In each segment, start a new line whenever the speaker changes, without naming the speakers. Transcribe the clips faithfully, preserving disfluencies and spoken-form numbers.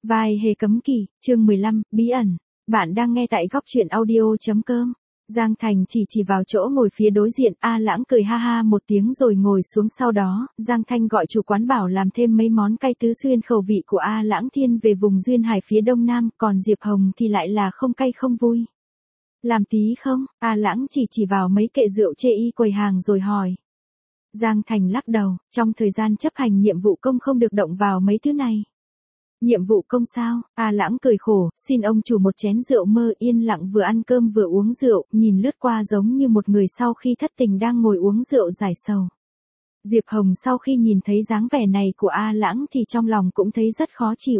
Vai hề cấm kỵ, chương mười lăm, bí ẩn. Bạn đang nghe tại góc truyện audio.com. Giang Thành chỉ chỉ vào chỗ ngồi phía đối diện, A Lãng cười ha ha một tiếng rồi ngồi xuống, sau đó, Giang Thanh gọi chủ quán bảo làm thêm mấy món cay tứ xuyên khẩu vị của A Lãng thiên về vùng duyên hải phía đông nam, còn Diệp Hồng thì lại là không cay không vui. Làm tí không? A Lãng chỉ chỉ vào mấy kệ rượu chê y quầy hàng rồi hỏi. Giang Thành lắc đầu, trong thời gian chấp hành nhiệm vụ công không được động vào mấy thứ này. Nhiệm vụ công sao? A Lãng cười khổ, xin ông chủ một chén rượu mơ, yên lặng vừa ăn cơm vừa uống rượu, nhìn lướt qua giống như một người sau khi thất tình đang ngồi uống rượu giải sầu. Diệp Hồng sau khi nhìn thấy dáng vẻ này của A Lãng thì trong lòng cũng thấy rất khó chịu.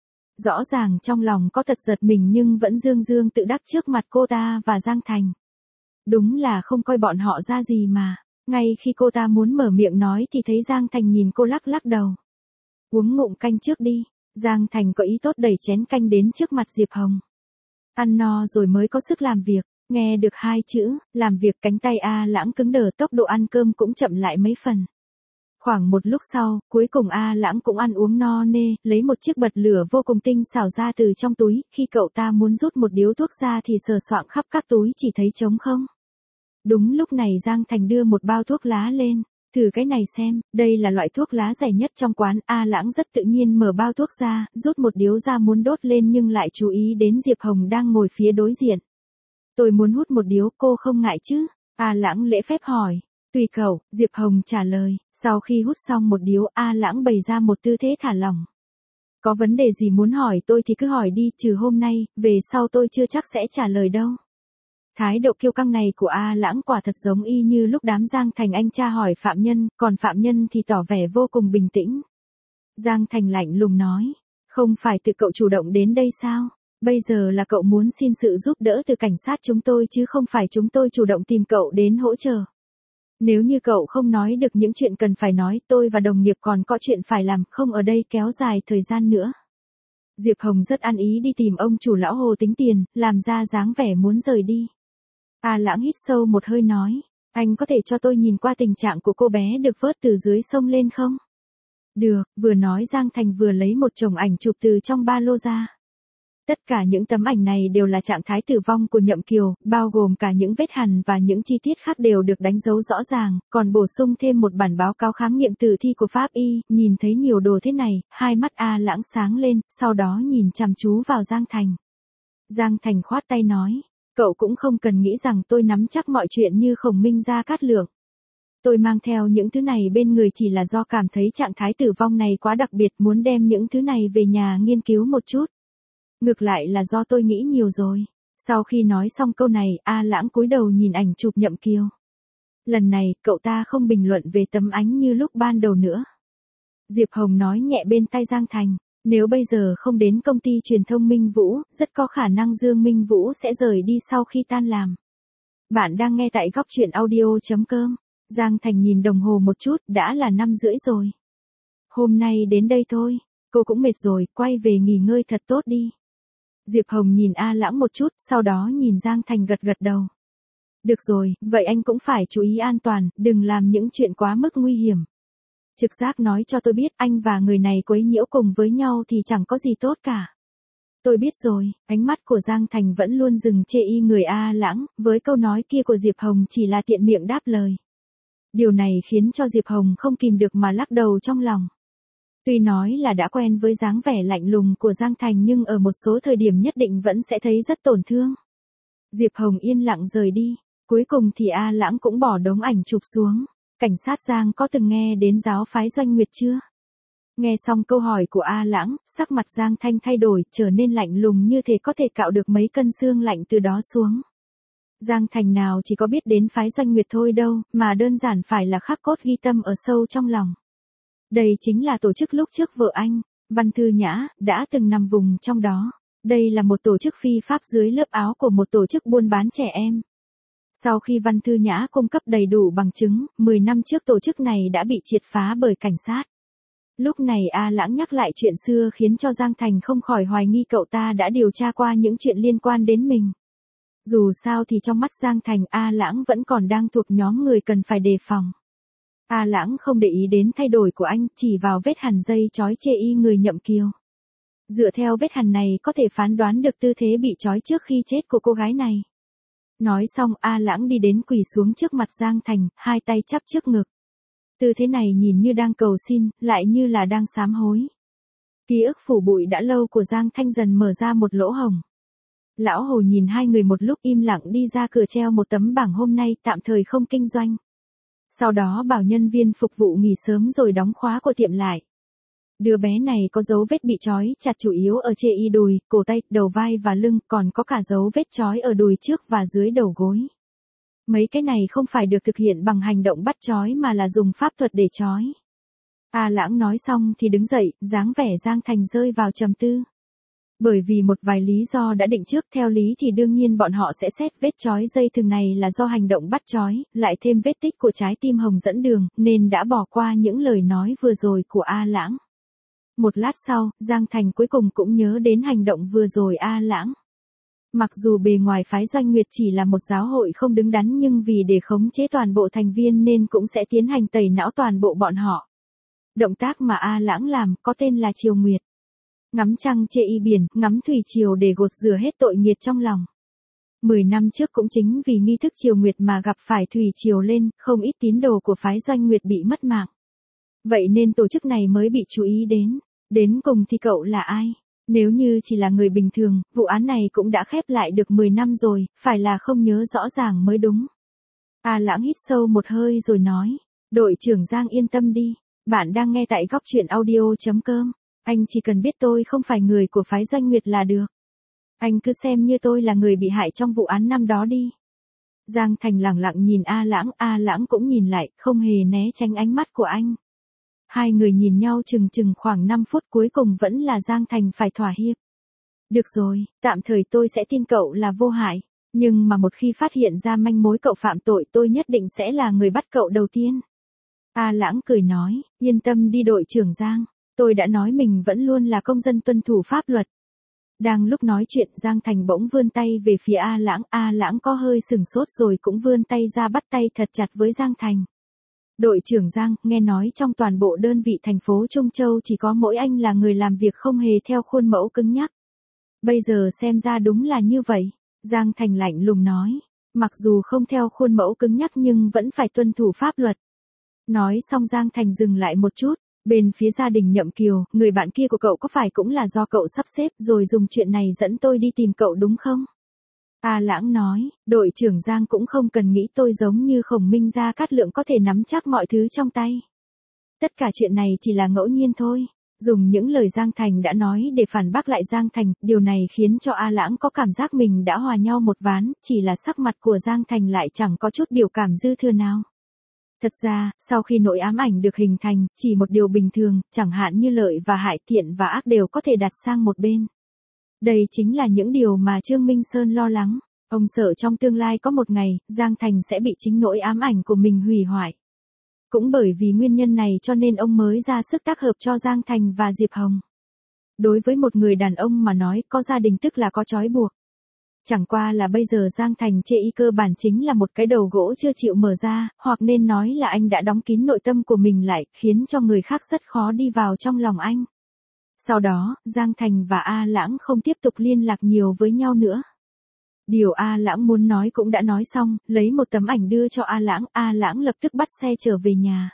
Rõ ràng trong lòng có tật giật mình nhưng vẫn dương dương tự đắc trước mặt cô ta và Giang Thành. Đúng là không coi bọn họ ra gì mà. Ngay khi cô ta muốn mở miệng nói thì thấy Giang Thành nhìn cô lắc lắc đầu. Uống ngụm canh trước đi. Giang Thành có ý tốt đẩy chén canh đến trước mặt Diệp Hồng. Ăn no rồi mới có sức làm việc. Nghe được hai chữ, làm việc, cánh tay A Lãng cứng đờ, tốc độ ăn cơm cũng chậm lại mấy phần. Khoảng một lúc sau, cuối cùng A Lãng cũng ăn uống no nê, lấy một chiếc bật lửa vô cùng tinh xảo ra từ trong túi, khi cậu ta muốn rút một điếu thuốc ra thì sờ soạng khắp các túi chỉ thấy trống không. Đúng lúc này Giang Thành đưa một bao thuốc lá lên. Thử cái này xem, đây là loại thuốc lá rẻ nhất trong quán. A Lãng rất tự nhiên mở bao thuốc ra, rút một điếu ra muốn đốt lên nhưng lại chú ý đến Diệp Hồng đang ngồi phía đối diện. Tôi muốn hút một điếu, cô không ngại chứ? A Lãng lễ phép hỏi. Tùy cậu, Diệp Hồng trả lời. Sau khi hút xong một điếu, A Lãng bày ra một tư thế thả lỏng. Có vấn đề gì muốn hỏi tôi thì cứ hỏi đi, trừ hôm nay, về sau tôi chưa chắc sẽ trả lời đâu. Thái độ kiêu căng này của A Lãng quả thật giống y như lúc đám Giang Thành anh tra hỏi phạm nhân, còn phạm nhân thì tỏ vẻ vô cùng bình tĩnh. Giang Thành lạnh lùng nói, không phải tự cậu chủ động đến đây sao? Bây giờ là cậu muốn xin sự giúp đỡ từ cảnh sát chúng tôi chứ không phải chúng tôi chủ động tìm cậu đến hỗ trợ. Nếu như cậu không nói được những chuyện cần phải nói, tôi và đồng nghiệp còn có chuyện phải làm, không ở đây kéo dài thời gian nữa. Diệp Hồng rất ăn ý đi tìm ông chủ lão Hồ tính tiền, làm ra dáng vẻ muốn rời đi. A Lãng hít sâu một hơi nói, anh có thể cho tôi nhìn qua tình trạng của cô bé được vớt từ dưới sông lên không? Được, vừa nói Giang Thành vừa lấy một chồng ảnh chụp từ trong ba lô ra. Tất cả những tấm ảnh này đều là trạng thái tử vong của Nhậm Kiều, bao gồm cả những vết hằn và những chi tiết khác đều được đánh dấu rõ ràng, còn bổ sung thêm một bản báo cáo khám nghiệm tử thi của pháp y. Nhìn thấy nhiều đồ thế này, hai mắt A Lãng sáng lên, sau đó nhìn chăm chú vào Giang Thành. Giang Thành khoát tay nói, cậu cũng không cần nghĩ rằng tôi nắm chắc mọi chuyện như Khổng Minh Gia Cát Lượng. Tôi mang theo những thứ này bên người chỉ là do cảm thấy trạng thái tử vong này quá đặc biệt, muốn đem những thứ này về nhà nghiên cứu một chút. Ngược lại là do tôi nghĩ nhiều rồi. Sau khi nói xong câu này, A Lãng cúi đầu nhìn ảnh chụp Nhậm Kiều. Lần này, cậu ta không bình luận về tấm ánh như lúc ban đầu nữa. Diệp Hồng nói nhẹ bên tai Giang Thành, nếu bây giờ không đến công ty truyền thông Minh Vũ, rất có khả năng Dương Minh Vũ sẽ rời đi sau khi tan làm. Bạn đang nghe tại góc truyện audio.com. Giang Thành nhìn đồng hồ một chút, đã là năm rưỡi rồi. Hôm nay đến đây thôi, cô cũng mệt rồi, quay về nghỉ ngơi thật tốt đi. Diệp Hồng nhìn A Lãng một chút, sau đó nhìn Giang Thành gật gật đầu. Được rồi, vậy anh cũng phải chú ý an toàn, đừng làm những chuyện quá mức nguy hiểm. Trực giác nói cho tôi biết anh và người này quấy nhiễu cùng với nhau thì chẳng có gì tốt cả. Tôi biết rồi, ánh mắt của Giang Thành vẫn luôn dừng chê y người A Lãng, với câu nói kia của Diệp Hồng chỉ là tiện miệng đáp lời. Điều này khiến cho Diệp Hồng không kìm được mà lắc đầu trong lòng. Tuy nói là đã quen với dáng vẻ lạnh lùng của Giang Thành nhưng ở một số thời điểm nhất định vẫn sẽ thấy rất tổn thương. Diệp Hồng yên lặng rời đi, cuối cùng thì A Lãng cũng bỏ đống ảnh chụp xuống. Cảnh sát Giang có từng nghe đến giáo phái Doanh Nguyệt chưa? Nghe xong câu hỏi của A Lãng, sắc mặt Giang Thanh thay đổi, trở nên lạnh lùng như thể có thể cạo được mấy cân xương lạnh từ đó xuống. Giang Thành nào chỉ có biết đến phái Doanh Nguyệt thôi đâu, mà đơn giản phải là khắc cốt ghi tâm ở sâu trong lòng. Đây chính là tổ chức lúc trước vợ anh, Văn Thư Nhã, đã từng nằm vùng trong đó. Đây là một tổ chức phi pháp dưới lớp áo của một tổ chức buôn bán trẻ em. Sau khi Văn Thư Nhã cung cấp đầy đủ bằng chứng, mười năm trước tổ chức này đã bị triệt phá bởi cảnh sát. Lúc này A Lãng nhắc lại chuyện xưa khiến cho Giang Thành không khỏi hoài nghi cậu ta đã điều tra qua những chuyện liên quan đến mình. Dù sao thì trong mắt Giang Thành, A Lãng vẫn còn đang thuộc nhóm người cần phải đề phòng. A Lãng không để ý đến thay đổi của anh, chỉ vào vết hằn dây chói chê y người Nhậm Kiều. Dựa theo vết hằn này có thể phán đoán được tư thế bị trói trước khi chết của cô gái này. Nói xong A Lãng đi đến quỳ xuống trước mặt Giang Thành, hai tay chắp trước ngực. Tư thế này nhìn như đang cầu xin, lại như là đang sám hối. Ký ức phủ bụi đã lâu của Giang Thanh dần mở ra một lỗ hổng. Lão Hồ nhìn hai người một lúc im lặng đi ra cửa treo một tấm bảng hôm nay tạm thời không kinh doanh. Sau đó bảo nhân viên phục vụ nghỉ sớm rồi đóng khóa của tiệm lại. Đứa bé này có dấu vết bị trói chặt chủ yếu ở chê y đùi, cổ tay, đầu vai và lưng, còn có cả dấu vết trói ở đùi trước và dưới đầu gối. Mấy cái này không phải được thực hiện bằng hành động bắt trói mà là dùng pháp thuật để trói. A Lãng nói xong thì đứng dậy, dáng vẻ Giang Thành rơi vào trầm tư. Bởi vì một vài lý do đã định trước, theo lý thì đương nhiên bọn họ sẽ xét vết trói dây thừng này là do hành động bắt trói, lại thêm vết tích của trái tim hồng dẫn đường, nên đã bỏ qua những lời nói vừa rồi của A Lãng. Một lát sau, Giang Thành cuối cùng cũng nhớ đến hành động vừa rồi A Lãng. Mặc dù bề ngoài phái Doanh Nguyệt chỉ là một giáo hội không đứng đắn nhưng vì để khống chế toàn bộ thành viên nên cũng sẽ tiến hành tẩy não toàn bộ bọn họ. Động tác mà A Lãng làm có tên là Triều Nguyệt. Ngắm trăng chê y biển, ngắm thủy triều để gột rửa hết tội nghiệt trong lòng. Mười năm trước cũng chính vì nghi thức Triều Nguyệt mà gặp phải thủy triều lên, không ít tín đồ của phái Doanh Nguyệt bị mất mạng. Vậy nên tổ chức này mới bị chú ý đến. Đến cùng thì cậu là ai? Nếu như chỉ là người bình thường, vụ án này cũng đã khép lại được mười năm rồi, phải là không nhớ rõ ràng mới đúng. A Lãng hít sâu một hơi rồi nói, đội trưởng Giang yên tâm đi, bạn đang nghe tại góc truyện audio chấm com, anh chỉ cần biết tôi không phải người của phái Doanh Nguyệt là được. Anh cứ xem như tôi là người bị hại trong vụ án năm đó đi. Giang Thành lẳng lặng nhìn A Lãng, A Lãng cũng nhìn lại, không hề né tránh ánh mắt của anh. Hai người nhìn nhau chừng chừng khoảng năm phút, cuối cùng vẫn là Giang Thành phải thỏa hiệp. Được rồi, tạm thời tôi sẽ tin cậu là vô hại, nhưng mà một khi phát hiện ra manh mối cậu phạm tội tôi nhất định sẽ là người bắt cậu đầu tiên. A Lãng cười nói, yên tâm đi đội trưởng Giang, tôi đã nói mình vẫn luôn là công dân tuân thủ pháp luật. Đang lúc nói chuyện Giang Thành bỗng vươn tay về phía A Lãng, A Lãng có hơi sừng sốt rồi cũng vươn tay ra bắt tay thật chặt với Giang Thành. Đội trưởng Giang, nghe nói trong toàn bộ đơn vị thành phố Trung Châu chỉ có mỗi anh là người làm việc không hề theo khuôn mẫu cứng nhắc. Bây giờ xem ra đúng là như vậy. Giang Thành lạnh lùng nói, mặc dù không theo khuôn mẫu cứng nhắc nhưng vẫn phải tuân thủ pháp luật. Nói xong Giang Thành dừng lại một chút, bên phía gia đình Nhậm Kiều, người bạn kia của cậu có phải cũng là do cậu sắp xếp rồi dùng chuyện này dẫn tôi đi tìm cậu đúng không? A Lãng nói, đội trưởng Giang cũng không cần nghĩ tôi giống như Khổng Minh Gia Cát Lượng có thể nắm chắc mọi thứ trong tay. Tất cả chuyện này chỉ là ngẫu nhiên thôi. Dùng những lời Giang Thành đã nói để phản bác lại Giang Thành, điều này khiến cho A Lãng có cảm giác mình đã hòa nhau một ván, chỉ là sắc mặt của Giang Thành lại chẳng có chút biểu cảm dư thừa nào. Thật ra, sau khi nỗi ám ảnh được hình thành, chỉ một điều bình thường, chẳng hạn như lợi và hại, thiện và ác đều có thể đặt sang một bên. Đây chính là những điều mà Trương Minh Sơn lo lắng. Ông sợ trong tương lai có một ngày, Giang Thành sẽ bị chính nỗi ám ảnh của mình hủy hoại. Cũng bởi vì nguyên nhân này cho nên ông mới ra sức tác hợp cho Giang Thành và Diệp Hồng. Đối với một người đàn ông mà nói có gia đình tức là có trói buộc. Chẳng qua là bây giờ Giang Thành chê y cơ bản chính là một cái đầu gỗ chưa chịu mở ra, hoặc nên nói là anh đã đóng kín nội tâm của mình lại, khiến cho người khác rất khó đi vào trong lòng anh. Sau đó, Giang Thành và A Lãng không tiếp tục liên lạc nhiều với nhau nữa. Điều A Lãng muốn nói cũng đã nói xong, lấy một tấm ảnh đưa cho A Lãng, A Lãng lập tức bắt xe trở về nhà.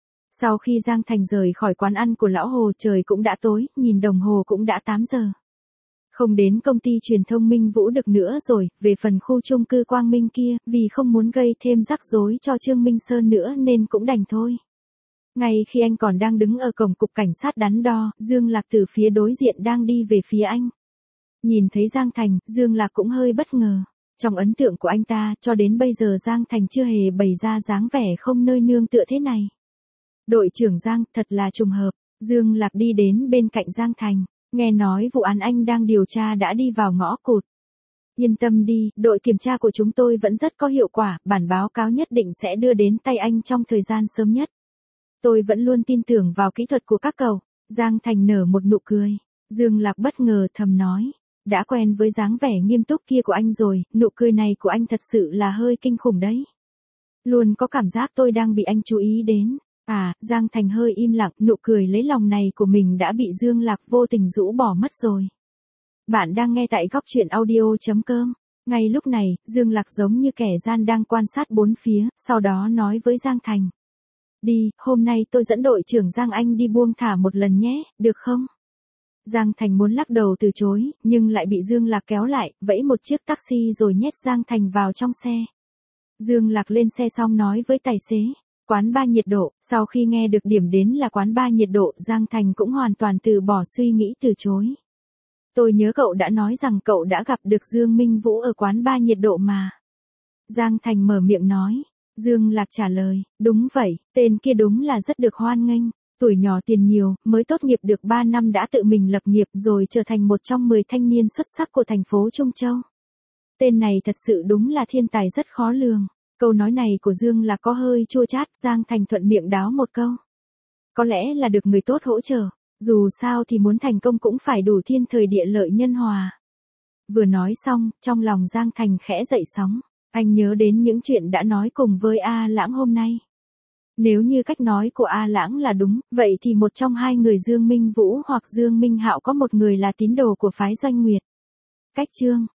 Sau khi Giang Thành rời khỏi quán ăn của Lão Hồ trời cũng đã tối, nhìn đồng hồ cũng đã tám giờ. Không đến công ty truyền thông Minh Vũ được nữa rồi, về phần khu chung cư Quang Minh kia, vì không muốn gây thêm rắc rối cho Trương Minh Sơn nữa nên cũng đành thôi. Ngay khi anh còn đang đứng ở cổng cục cảnh sát đắn đo, Dương Lạc từ phía đối diện đang đi về phía anh. Nhìn thấy Giang Thành, Dương Lạc cũng hơi bất ngờ. Trong ấn tượng của anh ta, cho đến bây giờ Giang Thành chưa hề bày ra dáng vẻ không nơi nương tựa thế này. Đội trưởng Giang, thật là trùng hợp. Dương Lạc đi đến bên cạnh Giang Thành. Nghe nói vụ án anh đang điều tra đã đi vào ngõ cụt. Yên tâm đi, đội kiểm tra của chúng tôi vẫn rất có hiệu quả, bản báo cáo nhất định sẽ đưa đến tay anh trong thời gian sớm nhất. Tôi vẫn luôn tin tưởng vào kỹ thuật của các cậu. Giang Thành nở một nụ cười. Dương Lạc bất ngờ thầm nói. Đã quen với dáng vẻ nghiêm túc kia của anh rồi, nụ cười này của anh thật sự là hơi kinh khủng đấy. Luôn có cảm giác tôi đang bị anh chú ý đến. À, Giang Thành hơi im lặng, nụ cười lấy lòng này của mình đã bị Dương Lạc vô tình rũ bỏ mất rồi. Bạn đang nghe tại góc truyện audio.com. Ngay lúc này, Dương Lạc giống như kẻ gian đang quan sát bốn phía, sau đó nói với Giang Thành. Đi, hôm nay tôi dẫn đội trưởng Giang Anh đi buông thả một lần nhé, được không? Giang Thành muốn lắc đầu từ chối, nhưng lại bị Dương Lạc kéo lại, vẫy một chiếc taxi rồi nhét Giang Thành vào trong xe. Dương Lạc lên xe xong nói với tài xế. Quán ba nhiệt độ, sau khi nghe được điểm đến là quán ba nhiệt độ, Giang Thành cũng hoàn toàn từ bỏ suy nghĩ từ chối. Tôi nhớ cậu đã nói rằng cậu đã gặp được Dương Minh Vũ ở quán ba nhiệt độ mà. Giang Thành mở miệng nói. Dương Lạc trả lời, đúng vậy, tên kia đúng là rất được hoan nghênh. Tuổi nhỏ tiền nhiều, mới tốt nghiệp được ba năm đã tự mình lập nghiệp rồi trở thành một trong mười thanh niên xuất sắc của thành phố Trung Châu. Tên này thật sự đúng là thiên tài rất khó lường. Câu nói này của Dương Lạc có hơi chua chát, Giang Thành thuận miệng đáo một câu. Có lẽ là được người tốt hỗ trợ, dù sao thì muốn thành công cũng phải đủ thiên thời địa lợi nhân hòa. Vừa nói xong, trong lòng Giang Thành khẽ dậy sóng, anh nhớ đến những chuyện đã nói cùng với A Lãng hôm nay. Nếu như cách nói của A Lãng là đúng, vậy thì một trong hai người Dương Minh Vũ hoặc Dương Minh Hạo có một người là tín đồ của phái Doanh Nguyệt. Cách chương